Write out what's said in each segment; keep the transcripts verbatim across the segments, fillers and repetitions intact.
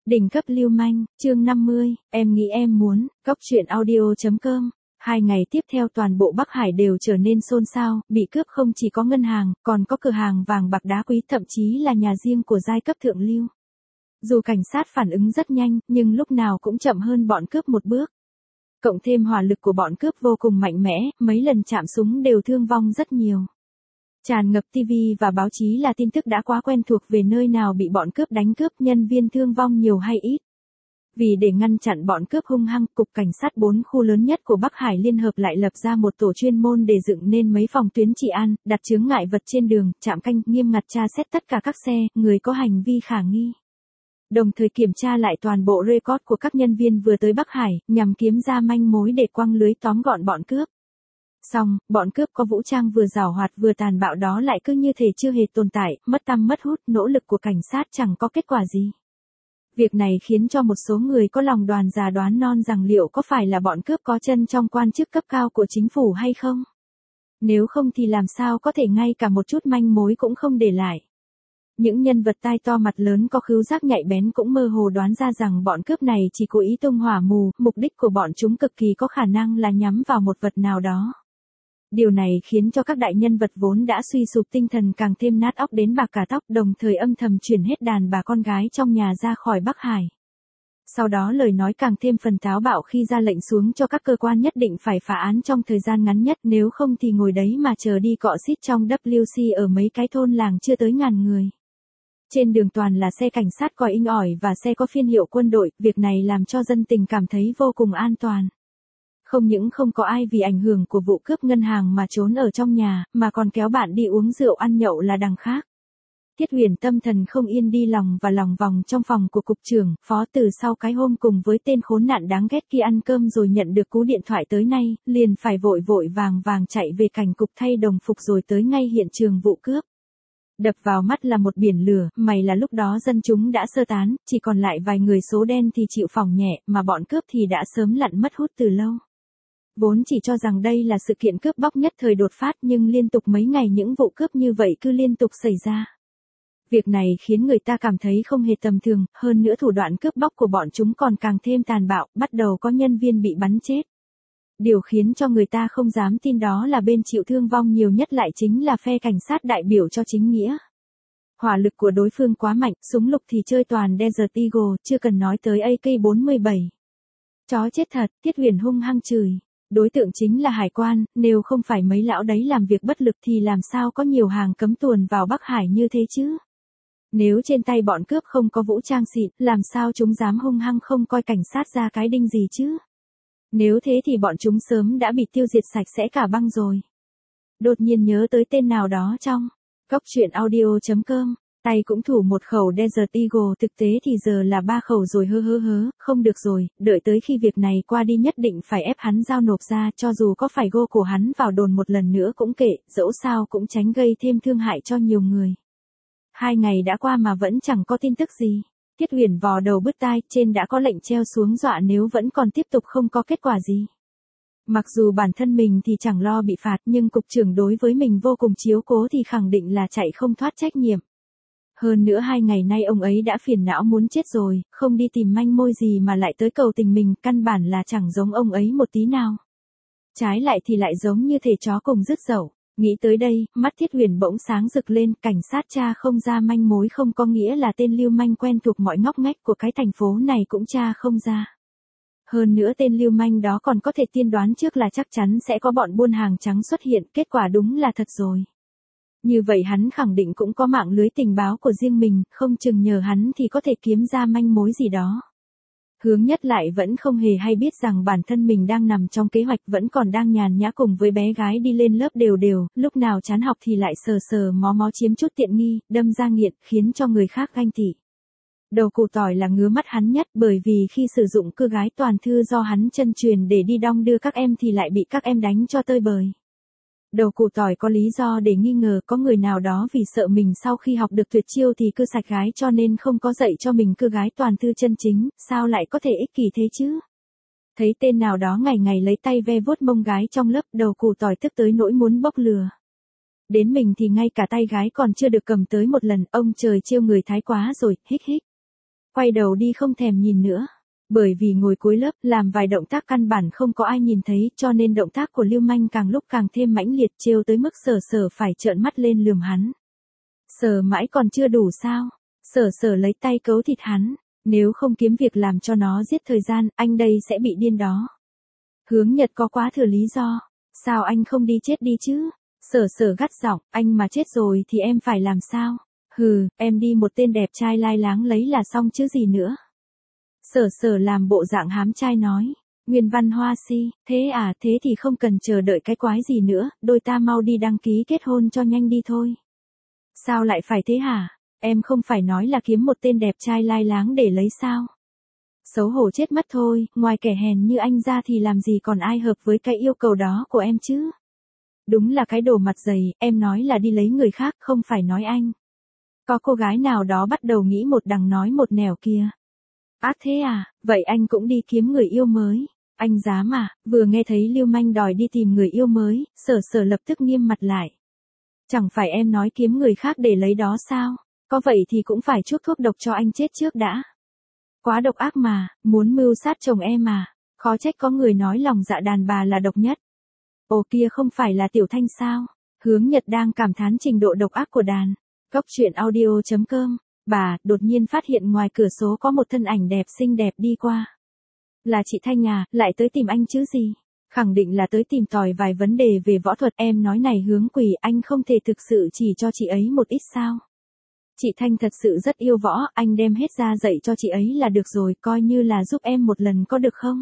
Đỉnh cấp lưu manh, chương năm mươi, em nghĩ em muốn, Cóc truyện audio chấm com. Hai ngày tiếp theo toàn bộ Bắc Hải đều trở nên xôn xao, bị cướp không chỉ có ngân hàng, còn có cửa hàng vàng bạc đá quý, thậm chí là nhà riêng của giai cấp thượng lưu. Dù cảnh sát phản ứng rất nhanh, nhưng lúc nào cũng chậm hơn bọn cướp một bước. Cộng thêm hỏa lực của bọn cướp vô cùng mạnh mẽ, mấy lần chạm súng đều thương vong rất nhiều. Tràn ngập ti vi và báo chí là tin tức đã quá quen thuộc về nơi nào bị bọn cướp đánh cướp, nhân viên thương vong nhiều hay ít. Vì để ngăn chặn bọn cướp hung hăng, Cục Cảnh sát bốn khu lớn nhất của Bắc Hải liên hợp lại lập ra một tổ chuyên môn để dựng nên mấy phòng tuyến trị an, đặt chướng ngại vật trên đường, trạm canh, nghiêm ngặt tra xét tất cả các xe, người có hành vi khả nghi. Đồng thời kiểm tra lại toàn bộ record của các nhân viên vừa tới Bắc Hải, nhằm kiếm ra manh mối để quăng lưới tóm gọn bọn cướp. Xong, bọn cướp có vũ trang vừa giảo hoạt vừa tàn bạo đó lại cứ như thể chưa hề tồn tại, mất tăm mất hút, nỗ lực của cảnh sát chẳng có kết quả gì. Việc này khiến cho một số người có lòng đoán già đoán non rằng liệu có phải là bọn cướp có chân trong quan chức cấp cao của chính phủ hay không? Nếu không thì làm sao có thể ngay cả một chút manh mối cũng không để lại. Những nhân vật tai to mặt lớn có khứu giác nhạy bén cũng mơ hồ đoán ra rằng bọn cướp này chỉ cố ý tung hỏa mù, mục đích của bọn chúng cực kỳ có khả năng là nhắm vào một vật nào đó. Điều này khiến cho các đại nhân vật vốn đã suy sụp tinh thần càng thêm nát óc đến bạc cả tóc, đồng thời âm thầm chuyển hết đàn bà con gái trong nhà ra khỏi Bắc Hải. Sau đó lời nói càng thêm phần táo bạo khi ra lệnh xuống cho các cơ quan nhất định phải phá án trong thời gian ngắn nhất, nếu không thì ngồi đấy mà chờ đi cọ xít trong W C ở mấy cái thôn làng chưa tới ngàn người. Trên đường toàn là xe cảnh sát còi inh ỏi và xe có phiên hiệu quân đội, việc này làm cho dân tình cảm thấy vô cùng an toàn. Không những không có ai vì ảnh hưởng của vụ cướp ngân hàng mà trốn ở trong nhà, mà còn kéo bạn đi uống rượu ăn nhậu là đằng khác. Tiết Huyền tâm thần không yên đi lòng và lòng vòng trong phòng của cục trưởng, phó từ sau cái hôm cùng với tên khốn nạn đáng ghét kia ăn cơm rồi nhận được cú điện thoại tới nay, liền phải vội vội vàng vàng chạy về cảnh cục thay đồng phục rồi tới ngay hiện trường vụ cướp. Đập vào mắt là một biển lửa, may là lúc đó dân chúng đã sơ tán, chỉ còn lại vài người số đen thì chịu phỏng nhẹ, mà bọn cướp thì đã sớm lặn mất hút từ lâu. Vốn chỉ cho rằng đây là sự kiện cướp bóc nhất thời đột phát, nhưng liên tục mấy ngày những vụ cướp như vậy cứ liên tục xảy ra. Việc này khiến người ta cảm thấy không hề tầm thường, hơn nữa thủ đoạn cướp bóc của bọn chúng còn càng thêm tàn bạo, bắt đầu có nhân viên bị bắn chết. Điều khiến cho người ta không dám tin đó là bên chịu thương vong nhiều nhất lại chính là phe cảnh sát đại biểu cho chính nghĩa. Hỏa lực của đối phương quá mạnh, súng lục thì chơi toàn Desert Eagle, chưa cần nói tới A K bốn mươi bảy. Chó chết thật, Tiết Huyền hung hăng chửi. Đối tượng chính là hải quan, nếu không phải mấy lão đấy làm việc bất lực thì làm sao có nhiều hàng cấm tuồn vào Bắc Hải như thế chứ? Nếu trên tay bọn cướp không có vũ trang xịn, làm sao chúng dám hung hăng không coi cảnh sát ra cái đinh gì chứ? Nếu thế thì bọn chúng sớm đã bị tiêu diệt sạch sẽ cả băng rồi. Đột nhiên nhớ tới tên nào đó trong Cóc truyện audio chấm com. Tay cũng thủ một khẩu Desert Eagle, thực tế thì giờ là ba khẩu rồi, hơ hơ hớ, không được rồi, đợi tới khi việc này qua đi nhất định phải ép hắn giao nộp ra, cho dù có phải gô cổ hắn vào đồn một lần nữa cũng kệ, dẫu sao cũng tránh gây thêm thương hại cho nhiều người. Hai ngày đã qua mà vẫn chẳng có tin tức gì. Tiết Huyền vò đầu bứt tai, trên đã có lệnh treo xuống dọa nếu vẫn còn tiếp tục không có kết quả gì. Mặc dù bản thân mình thì chẳng lo bị phạt, nhưng cục trưởng đối với mình vô cùng chiếu cố thì khẳng định là chạy không thoát trách nhiệm. Hơn nữa hai ngày nay ông ấy đã phiền não muốn chết rồi, không đi tìm manh mối gì mà lại tới cầu tình mình, căn bản là chẳng giống ông ấy một tí nào. Trái lại thì lại giống như thể chó cùng rứt dậu. Nghĩ tới đây, mắt Thiết Huyền bỗng sáng rực lên, cảnh sát tra không ra manh mối không có nghĩa là tên lưu manh quen thuộc mọi ngóc ngách của cái thành phố này cũng tra không ra. Hơn nữa tên lưu manh đó còn có thể tiên đoán trước là chắc chắn sẽ có bọn buôn hàng trắng xuất hiện, kết quả đúng là thật rồi. Như vậy hắn khẳng định cũng có mạng lưới tình báo của riêng mình, không chừng nhờ hắn thì có thể kiếm ra manh mối gì đó. Hướng Nhất lại vẫn không hề hay biết rằng bản thân mình đang nằm trong kế hoạch, vẫn còn đang nhàn nhã cùng với bé gái đi lên lớp đều đều, lúc nào chán học thì lại sờ sờ mó mó chiếm chút tiện nghi, đâm ra nghiện, khiến cho người khác ganh tị. Đầu củ tỏi là ngứa mắt hắn nhất, bởi vì khi sử dụng cưa gái toàn thư do hắn chân truyền để đi đong đưa các em thì lại bị các em đánh cho tơi bời. Đầu củ tỏi có lý do để nghi ngờ có người nào đó vì sợ mình sau khi học được tuyệt chiêu thì cưa sạch gái cho nên không có dạy cho mình cưa gái toàn thư chân chính, sao lại có thể ích kỷ thế chứ? Thấy tên nào đó ngày ngày lấy tay ve vuốt mông gái trong lớp, đầu củ tỏi tức tới nỗi muốn bốc lửa. Đến mình thì ngay cả tay gái còn chưa được cầm tới một lần, ông trời trêu người thái quá rồi, hích hích. quay đầu đi không thèm nhìn nữa. Bởi vì ngồi cuối lớp, làm vài động tác căn bản không có ai nhìn thấy, cho nên động tác của Lưu Manh càng lúc càng thêm mãnh liệt, trêu tới mức Sở Sở phải trợn mắt lên lườm hắn. Sờ mãi còn chưa đủ sao? Sở Sở lấy tay cấu thịt hắn, nếu không kiếm việc làm cho nó giết thời gian, anh đây sẽ bị điên đó. Hướng Nhật có quá thừa lý do, sao anh không đi chết đi chứ? Sở Sở gắt giọng, anh mà chết rồi thì em phải làm sao? Hừ, em đi một tên đẹp trai lai láng lấy là xong chứ gì nữa. Sở Sở làm bộ dạng hám trai nói, Nguyên Văn Hoa Si, thế à, thế thì không cần chờ đợi cái quái gì nữa, đôi ta mau đi đăng ký kết hôn cho nhanh đi thôi. Sao lại phải thế hả? Em không phải nói là kiếm một tên đẹp trai lai láng để lấy sao? Xấu hổ chết mất thôi, ngoài kẻ hèn như anh ra thì làm gì còn ai hợp với cái yêu cầu đó của em chứ? Đúng là cái đồ mặt dày, em nói là đi lấy người khác, không phải nói anh. Có cô gái nào đó bắt đầu nghĩ một đằng nói một nẻo kia. Ác thế à, vậy anh cũng đi kiếm người yêu mới. Anh dám à, vừa nghe thấy Lưu Manh đòi đi tìm người yêu mới, Sở Sở lập tức nghiêm mặt lại. Chẳng phải em nói kiếm người khác để lấy đó sao? Có vậy thì cũng phải chuốc thuốc độc cho anh chết trước đã. Quá độc ác mà, muốn mưu sát chồng em mà. Khó trách có người nói lòng dạ đàn bà là độc nhất. Ồ kia không phải là Tiểu Thanh sao? Hướng Nhật đang cảm thán trình độ độc ác của đàn. Góc truyện audio chấm com. Bà đột nhiên phát hiện ngoài cửa sổ có một thân ảnh đẹp xinh đẹp đi qua. Là chị Thanh à, lại tới tìm anh chứ gì? Khẳng định là tới tìm tòi vài vấn đề về võ thuật. Em nói này Hướng Quỳ, anh không thể thực sự chỉ cho chị ấy một ít sao? Chị Thanh thật sự rất yêu võ, anh đem hết ra dạy cho chị ấy là được rồi, coi như là giúp em một lần có được không?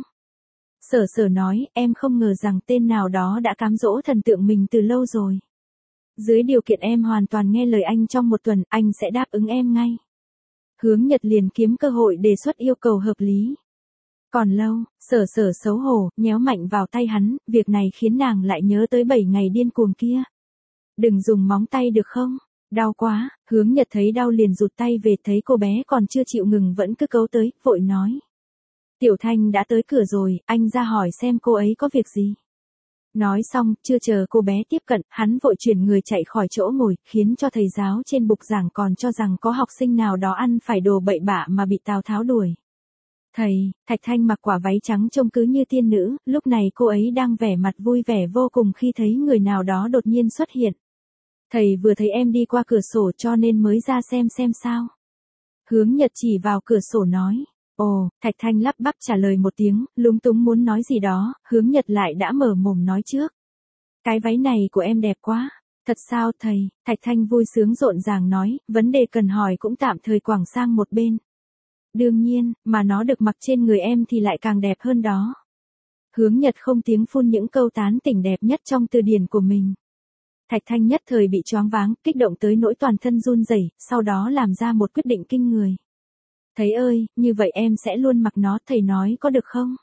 Sở Sở nói, em không ngờ rằng tên nào đó đã cám dỗ thần tượng mình từ lâu rồi. Dưới điều kiện em hoàn toàn nghe lời anh trong một tuần, anh sẽ đáp ứng em ngay. Hướng Nhật liền kiếm cơ hội đề xuất yêu cầu hợp lý. Còn lâu, Sở Sở xấu hổ, nhéo mạnh vào tay hắn, việc này khiến nàng lại nhớ tới bảy ngày điên cuồng kia. Đừng dùng móng tay được không? Đau quá, Hướng Nhật thấy đau liền rụt tay về, thấy cô bé còn chưa chịu ngừng vẫn cứ cấu tới, vội nói. Tiểu Thanh đã tới cửa rồi, anh ra hỏi xem cô ấy có việc gì. Nói xong, chưa chờ cô bé tiếp cận, hắn vội chuyển người chạy khỏi chỗ ngồi, khiến cho thầy giáo trên bục giảng còn cho rằng có học sinh nào đó ăn phải đồ bậy bạ mà bị Tào Tháo đuổi. Thầy, Thạch Thanh mặc quả váy trắng trông cứ như tiên nữ, lúc này cô ấy đang vẻ mặt vui vẻ vô cùng khi thấy người nào đó đột nhiên xuất hiện. Thầy vừa thấy em đi qua cửa sổ cho nên mới ra xem xem sao. Hướng Nhật chỉ vào cửa sổ nói. Ồ, Thạch Thanh lắp bắp trả lời một tiếng, lúng túng muốn nói gì đó, Hướng Nhật lại đã mở mồm nói trước. Cái váy này của em đẹp quá. Thật sao thầy? Thạch Thanh vui sướng rộn ràng nói, vấn đề cần hỏi cũng tạm thời quẳng sang một bên. Đương nhiên, mà nó được mặc trên người em thì lại càng đẹp hơn đó. Hướng Nhật không tiếng phun những câu tán tỉnh đẹp nhất trong từ điển của mình. Thạch Thanh nhất thời bị choáng váng, kích động tới nỗi toàn thân run rẩy, sau đó làm ra một quyết định kinh người. Thầy ơi, như vậy em sẽ luôn mặc nó, thầy nói có được không?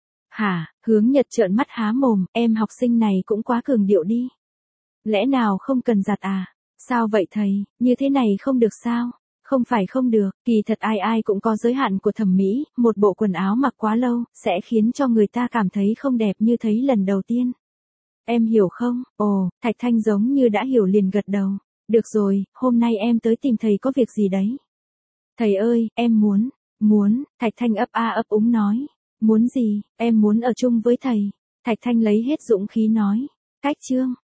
Hả, Hướng Nhật trợn mắt há mồm, em học sinh này cũng quá cường điệu đi. Lẽ nào không cần giặt à? Sao vậy thầy, như thế này không được sao? Không phải không được, kỳ thật ai ai cũng có giới hạn của thẩm mỹ, một bộ quần áo mặc quá lâu, sẽ khiến cho người ta cảm thấy không đẹp như thấy lần đầu tiên. Em hiểu không? Ồ, Thạch Thanh giống như đã hiểu liền gật đầu. Được rồi, hôm nay em tới tìm thầy có việc gì đấy? Thầy ơi, em muốn, muốn, Thạch Thanh ấp a ấp úng nói. Muốn gì, em muốn ở chung với thầy. Thạch Thanh lấy hết dũng khí nói. Cách chương.